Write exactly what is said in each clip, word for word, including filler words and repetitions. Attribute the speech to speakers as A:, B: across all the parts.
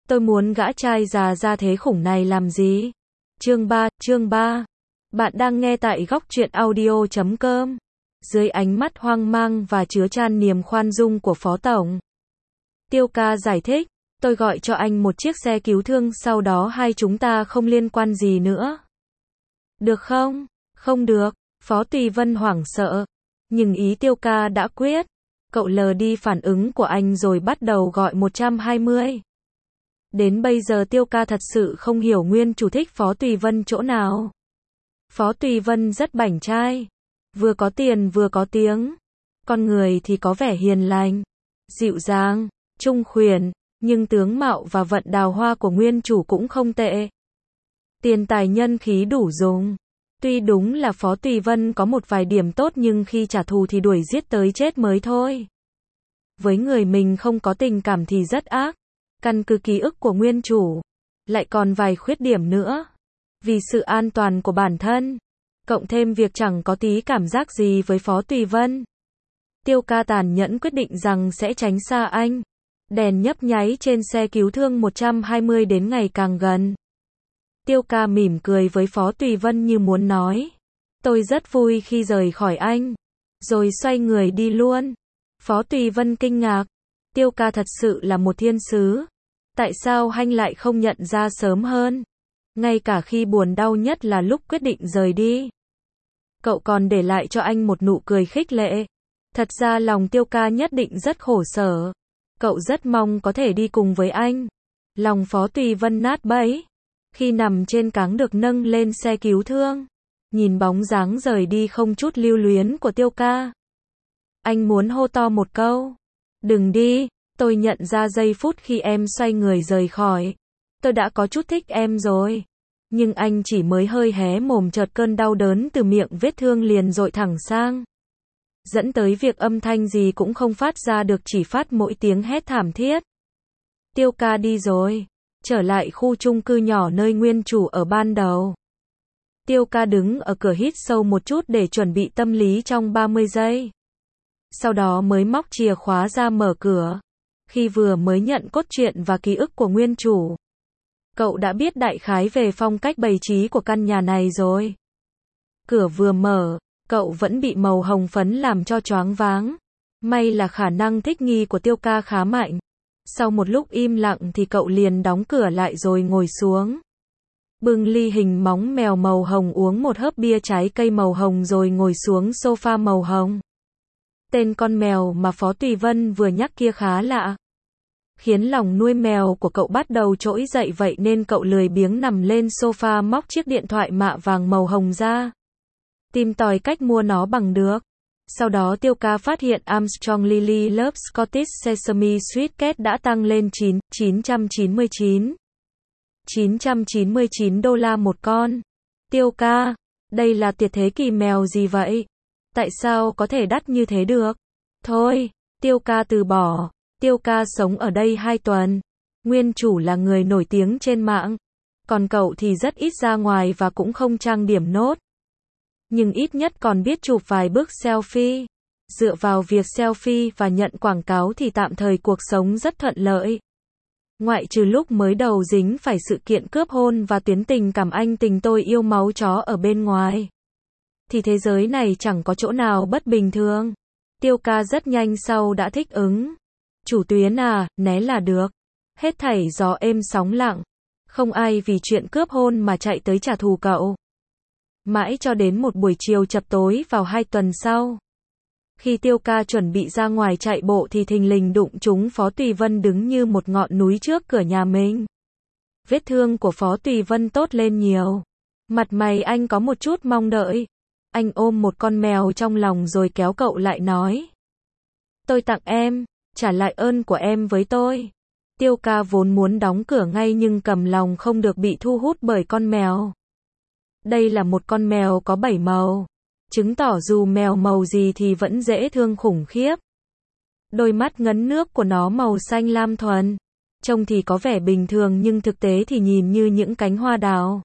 A: Tôi muốn gã trai già ra thế khủng này làm gì? Chương ba, chương ba. Bạn đang nghe tại góc truyện audio chấm com. Dưới ánh mắt hoang mang và chứa chan niềm khoan dung của Phó Tổng, Tiêu Ca giải thích, tôi gọi cho anh một chiếc xe cứu thương, sau đó hai chúng ta không liên quan gì nữa. Được không? Không được. Phó Tùy Vân hoảng sợ. Nhưng ý Tiêu Ca đã quyết. Cậu lờ đi phản ứng của anh rồi bắt đầu gọi một trăm hai mươi. Đến bây giờ Tiêu Ca thật sự không hiểu nguyên chủ thích Phó Tùy Vân chỗ nào. Phó Tùy Vân rất bảnh trai. Vừa có tiền vừa có tiếng. Con người thì có vẻ hiền lành, dịu dàng, trung khuyển, nhưng tướng mạo và vận đào hoa của nguyên chủ cũng không tệ. Tiền tài nhân khí đủ dùng. Tuy đúng là Phó Tùy Vân có một vài điểm tốt nhưng khi trả thù thì đuổi giết tới chết mới thôi. Với người mình không có tình cảm thì rất ác. Căn cứ ký ức của nguyên chủ, lại còn vài khuyết điểm nữa. Vì sự an toàn của bản thân, cộng thêm việc chẳng có tí cảm giác gì với Phó Tùy Vân, Tiêu Ca tàn nhẫn quyết định rằng sẽ tránh xa anh. Đèn nhấp nháy trên xe cứu thương một trăm hai mươi đến ngày càng gần. Tiêu Ca mỉm cười với Phó Tùy Vân như muốn nói, tôi rất vui khi rời khỏi anh. Rồi xoay người đi luôn. Phó Tùy Vân kinh ngạc. Tiêu Ca thật sự là một thiên sứ. Tại sao anh lại không nhận ra sớm hơn? Ngay cả khi buồn đau nhất là lúc quyết định rời đi, cậu còn để lại cho anh một nụ cười khích lệ. Thật ra lòng Tiêu Ca nhất định rất khổ sở. Cậu rất mong có thể đi cùng với anh. Lòng Phó Tùy Vân nát bấy. Khi nằm trên cáng được nâng lên xe cứu thương, nhìn bóng dáng rời đi không chút lưu luyến của Tiêu Ca, anh muốn hô to một câu. Đừng đi. Tôi nhận ra giây phút khi em xoay người rời khỏi, tôi đã có chút thích em rồi. Nhưng anh chỉ mới hơi hé mồm chợt cơn đau đớn từ miệng vết thương liền dội thẳng sang. Dẫn tới việc âm thanh gì cũng không phát ra được, chỉ phát mỗi tiếng hét thảm thiết. Tiêu Ca đi rồi. Trở lại khu chung cư nhỏ nơi nguyên chủ ở ban đầu. Tiêu Ca đứng ở cửa hít sâu một chút để chuẩn bị tâm lý trong ba mươi giây. Sau đó mới móc chìa khóa ra mở cửa. Khi vừa mới nhận cốt truyện và ký ức của nguyên chủ, cậu đã biết đại khái về phong cách bày trí của căn nhà này rồi. Cửa vừa mở, cậu vẫn bị màu hồng phấn làm cho choáng váng. May là khả năng thích nghi của Tiêu Ca khá mạnh. Sau một lúc im lặng thì cậu liền đóng cửa lại rồi ngồi xuống. Bưng ly hình móng mèo màu hồng, uống một hớp bia trái cây màu hồng rồi ngồi xuống sofa màu hồng. Tên con mèo mà Phó Tùy Vân vừa nhắc kia khá lạ, khiến lòng nuôi mèo của cậu bắt đầu trỗi dậy, vậy nên cậu lười biếng nằm lên sofa móc chiếc điện thoại mạ vàng màu hồng ra, tìm tòi cách mua nó bằng được. Sau đó Tiêu Ca phát hiện Armstrong Lily Love Scottish Sesame Sweet Cat đã tăng lên chín trăm chín mươi chín chín trăm chín mươi chín đô la một con. Tiêu Ca, đây là tiệt thế kỷ mèo gì vậy? Tại sao có thể đắt như thế được? Thôi, Tiêu Ca từ bỏ. Tiêu Ca sống ở đây hai tuần. Nguyên chủ là người nổi tiếng trên mạng. Còn cậu thì rất ít ra ngoài và cũng không trang điểm nốt. Nhưng ít nhất còn biết chụp vài bức selfie. Dựa vào việc selfie và nhận quảng cáo thì tạm thời cuộc sống rất thuận lợi. Ngoại trừ lúc mới đầu dính phải sự kiện cướp hôn và tuyến tình cảm anh tình tôi yêu máu chó ở bên ngoài, thì thế giới này chẳng có chỗ nào bất bình thường. Tiêu Ca rất nhanh sau đã thích ứng. Chủ tuyến à, né là được. Hết thảy gió êm sóng lặng. Không ai vì chuyện cướp hôn mà chạy tới trả thù cậu. Mãi cho đến một buổi chiều chập tối vào hai tuần sau, khi Tiêu Ca chuẩn bị ra ngoài chạy bộ thì thình lình đụng trúng Phó Tùy Vân đứng như một ngọn núi trước cửa nhà mình. Vết thương của Phó Tùy Vân tốt lên nhiều. Mặt mày anh có một chút mong đợi. Anh ôm một con mèo trong lòng rồi kéo cậu lại nói, tôi tặng em, trả lại ơn của em với tôi. Tiêu Ca vốn muốn đóng cửa ngay nhưng cầm lòng không được bị thu hút bởi con mèo. Đây là một con mèo có bảy màu, chứng tỏ dù mèo màu gì thì vẫn dễ thương khủng khiếp. Đôi mắt ngấn nước của nó màu xanh lam thuần, trông thì có vẻ bình thường nhưng thực tế thì nhìn như những cánh hoa đào.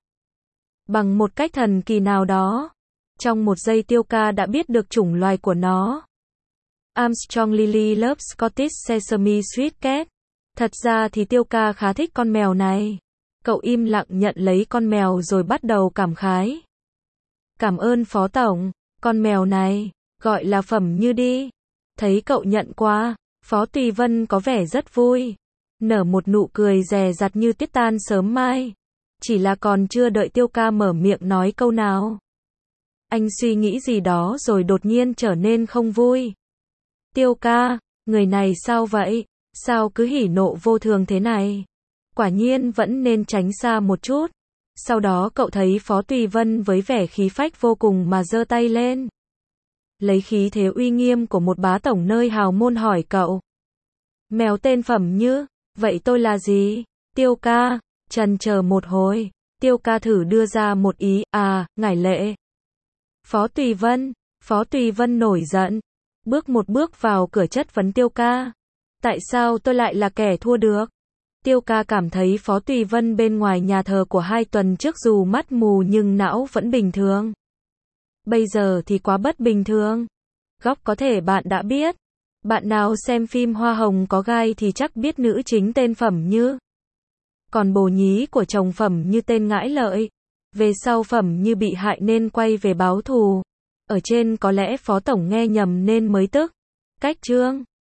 A: Bằng một cách thần kỳ nào đó, trong một giây Tiêu Ca đã biết được chủng loài của nó. Armstrong Lily Love Scottish Sesame Sweet Cat. Thật ra thì Tiêu ca khá thích con mèo này. Cậu im lặng nhận lấy con mèo rồi bắt đầu cảm khái. Cảm ơn Phó Tổng, con mèo này, gọi là Phẩm Như đi. Thấy cậu nhận qua, Phó Tùy Vân có vẻ rất vui. Nở một nụ cười dè dặt như tuyết tan sớm mai. Chỉ là còn chưa đợi Tiêu ca mở miệng nói câu nào. Anh suy nghĩ gì đó rồi đột nhiên trở nên không vui. Tiêu ca, người này sao vậy? Sao cứ hỉ nộ vô thường thế này? Quả nhiên vẫn nên tránh xa một chút. Sau đó cậu thấy Phó Tùy Vân với vẻ khí phách vô cùng mà giơ tay lên. Lấy khí thế uy nghiêm của một bá tổng nơi hào môn hỏi cậu. Mèo tên Phẩm Như, vậy tôi là gì? Tiêu ca, chần chờ một hồi. Tiêu ca thử đưa ra một ý, à, ngải lệ. Phó Tùy Vân, Phó Tùy Vân nổi giận. Bước một bước vào cửa chất vấn Tiêu ca. Tại sao tôi lại là kẻ thua được? Tiêu ca cảm thấy Phó Tùy Vân bên ngoài nhà thờ của hai tuần trước dù mắt mù nhưng não vẫn bình thường. Bây giờ thì quá bất bình thường. Góc có thể bạn đã biết. Bạn nào xem phim Hoa Hồng có gai thì chắc biết nữ chính tên Phẩm Như. Còn bồ nhí của chồng Phẩm Như tên Ngãi Lợi. Về sau Phẩm Như bị hại nên quay về báo thù. Ở trên có lẽ Phó Tổng nghe nhầm nên mới tức. Cách chương